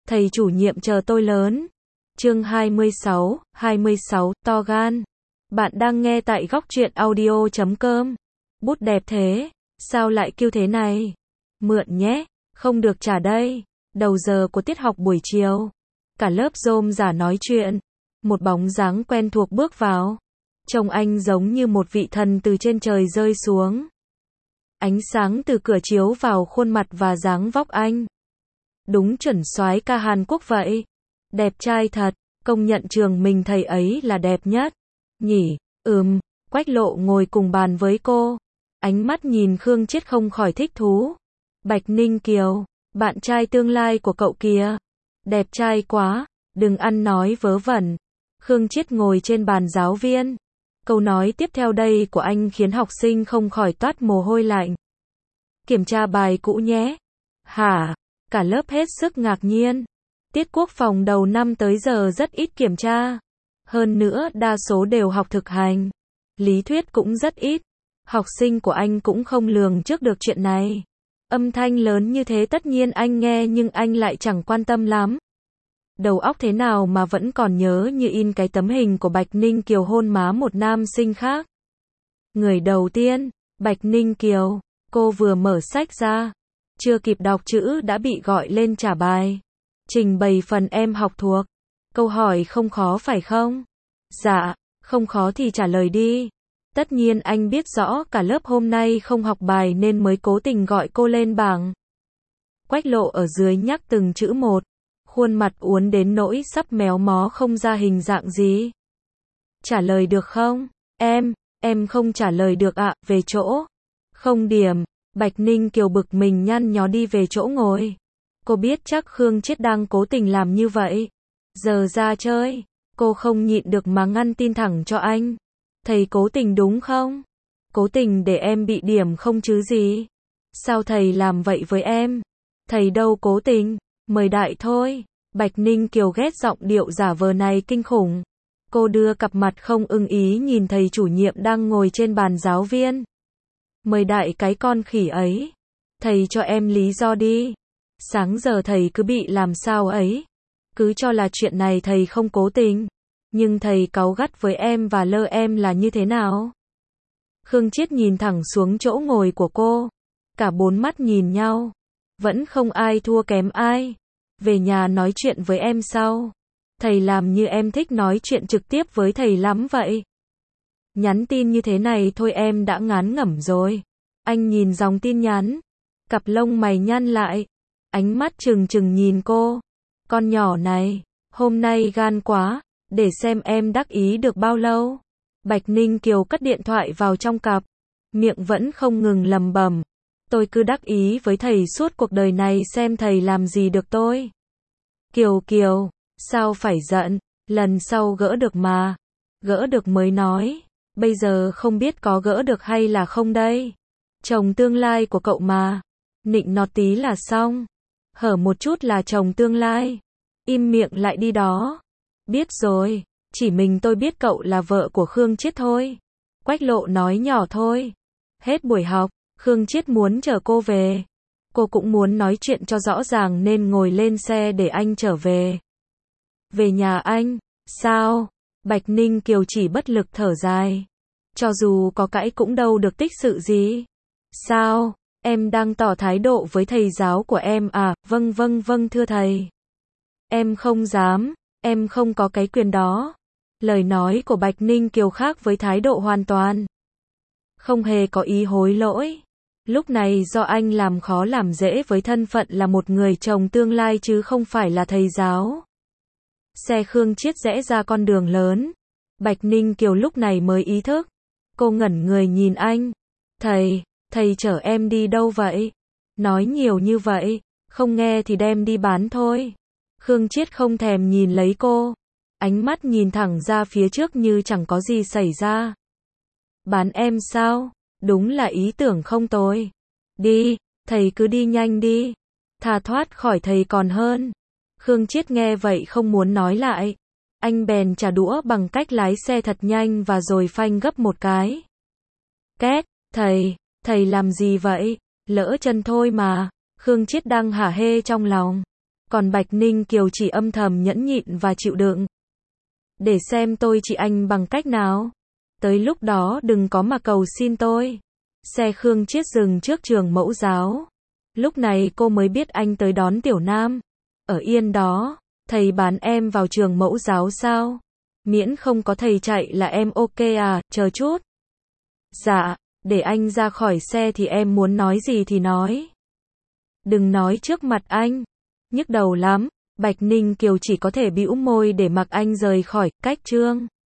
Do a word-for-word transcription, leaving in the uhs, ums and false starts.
thầy chủ nhiệm chờ tôi lớn. Chương hai mươi sáu, hai mươi sáu, to gan. Bạn đang nghe tại góc truyện audio chấm com. Bút đẹp thế, sao lại kêu thế này? Mượn nhé, không được trả đây. Đầu giờ của tiết học buổi chiều. Cả lớp rôm rả nói chuyện. Một bóng dáng quen thuộc bước vào. Trông anh giống như một vị thần từ trên trời rơi xuống. Ánh sáng từ cửa chiếu vào khuôn mặt và dáng vóc anh. Đúng chuẩn soái ca Hàn Quốc vậy. Đẹp trai thật, công nhận trường mình thầy ấy là đẹp nhất. Nhỉ, ừm, Quách Lộ ngồi cùng bàn với cô. Ánh mắt nhìn Khương Triết không khỏi thích thú. Bạch Ninh Kiều, bạn trai tương lai của cậu kìa. Đẹp trai quá, đừng ăn nói vớ vẩn. Khương Triết ngồi trên bàn giáo viên. Câu nói tiếp theo đây của anh khiến học sinh không khỏi toát mồ hôi lạnh. Kiểm tra bài cũ nhé. Hả? Cả lớp hết sức ngạc nhiên. Tiết quốc phòng đầu năm tới giờ rất ít kiểm tra. Hơn nữa đa số đều học thực hành. Lý thuyết cũng rất ít. Học sinh của anh cũng không lường trước được chuyện này. Âm thanh lớn như thế tất nhiên anh nghe nhưng anh lại chẳng quan tâm lắm. Đầu óc thế nào mà vẫn còn nhớ như in cái tấm hình của Bạch Ninh Kiều hôn má một nam sinh khác. Người đầu tiên, Bạch Ninh Kiều, cô vừa mở sách ra. Chưa kịp đọc chữ đã bị gọi lên trả bài. Trình bày phần em học thuộc. Câu hỏi không khó phải không? Dạ, không khó thì trả lời đi. Tất nhiên anh biết rõ cả lớp hôm nay không học bài nên mới cố tình gọi cô lên bảng. Quách Lộ ở dưới nhắc từng chữ một. Khuôn mặt uốn đến nỗi sắp méo mó không ra hình dạng gì. Trả lời được không? Em, em không trả lời được ạ, về chỗ. Không điểm. Bạch Ninh Kiều bực mình nhăn nhó đi về chỗ ngồi. Cô biết chắc Khương Triết đang cố tình làm như vậy. Giờ ra chơi, cô không nhịn được mà ngăn tin thẳng cho anh. Thầy cố tình đúng không? Cố tình để em bị điểm không chứ gì? Sao thầy làm vậy với em? Thầy đâu cố tình, mời đại thôi. Bạch Ninh Kiều ghét giọng điệu giả vờ này kinh khủng. Cô đưa cặp mặt không ưng ý nhìn thầy chủ nhiệm đang ngồi trên bàn giáo viên. Mời đại cái con khỉ ấy. Thầy cho em lý do đi. Sáng giờ thầy cứ bị làm sao ấy. Cứ cho là chuyện này thầy không cố tình. Nhưng thầy cáu gắt với em và lơ em là như thế nào? Khương Triết nhìn thẳng xuống chỗ ngồi của cô. Cả bốn mắt nhìn nhau. Vẫn không ai thua kém ai. Về nhà nói chuyện với em sau. Thầy làm như em thích nói chuyện trực tiếp với thầy lắm vậy. Nhắn tin như thế này thôi em đã ngán ngẩm rồi. Anh nhìn dòng tin nhắn. Cặp lông mày nhăn lại. Ánh mắt trừng trừng nhìn cô. Con nhỏ này, hôm nay gan quá, để xem em đắc ý được bao lâu. Bạch Ninh Kiều cất điện thoại vào trong cặp. Miệng vẫn không ngừng lầm bầm. Tôi cứ đắc ý với thầy suốt cuộc đời này xem thầy làm gì được tôi. Kiều Kiều, sao phải giận, lần sau gỡ được mà. Gỡ được mới nói. Bây giờ không biết có gỡ được hay là không đây. Chồng tương lai của cậu mà. Nịnh nọt tí là xong. Hở một chút là chồng tương lai. Im miệng lại đi đó. Biết rồi, chỉ mình tôi biết cậu là vợ của Khương Triết thôi. Quách Lộ nói nhỏ thôi. Hết buổi học, Khương Triết muốn chở cô về. Cô cũng muốn nói chuyện cho rõ ràng nên ngồi lên xe để anh trở về. Về nhà anh, sao? Bạch Ninh Kiều chỉ bất lực thở dài. Cho dù có cãi cũng đâu được tích sự gì. Sao? Em đang tỏ thái độ với thầy giáo của em à? Vâng vâng vâng thưa thầy. Em không dám, em không có cái quyền đó. Lời nói của Bạch Ninh Kiều khác với thái độ hoàn toàn. Không hề có ý hối lỗi. Lúc này do anh làm khó làm dễ với thân phận là một người chồng tương lai chứ không phải là thầy giáo. Xe Khương Triết rẽ ra con đường lớn. Bạch Ninh Kiều lúc này mới ý thức. Cô ngẩn người nhìn anh. Thầy, thầy chở em đi đâu vậy? Nói nhiều như vậy, không nghe thì đem đi bán thôi. Khương Triết không thèm nhìn lấy cô. Ánh mắt nhìn thẳng ra phía trước như chẳng có gì xảy ra. Bán em sao? Đúng là ý tưởng không tồi. Đi, thầy cứ đi nhanh đi. Thà thoát khỏi thầy còn hơn. Khương Triết nghe vậy không muốn nói lại. Anh bèn trả đũa bằng cách lái xe thật nhanh và rồi phanh gấp một cái. Két, thầy, thầy làm gì vậy? Lỡ chân thôi mà. Khương Triết đang hả hê trong lòng. Còn Bạch Ninh Kiều chỉ âm thầm nhẫn nhịn và chịu đựng. Để xem tôi trị anh bằng cách nào. Tới lúc đó đừng có mà cầu xin tôi. Xe Khương Chiết dừng trước trường mẫu giáo. Lúc này cô mới biết anh tới đón Tiểu Nam. Ở yên đó, thầy bán em vào trường mẫu giáo sao? Miễn không có thầy chạy là em ok à, chờ chút. Dạ, để anh ra khỏi xe thì em muốn nói gì thì nói. Đừng nói trước mặt anh. Nhức đầu lắm. Bạch Ninh Kiều chỉ có thể bĩu môi để mặc anh rời khỏi cách Trương.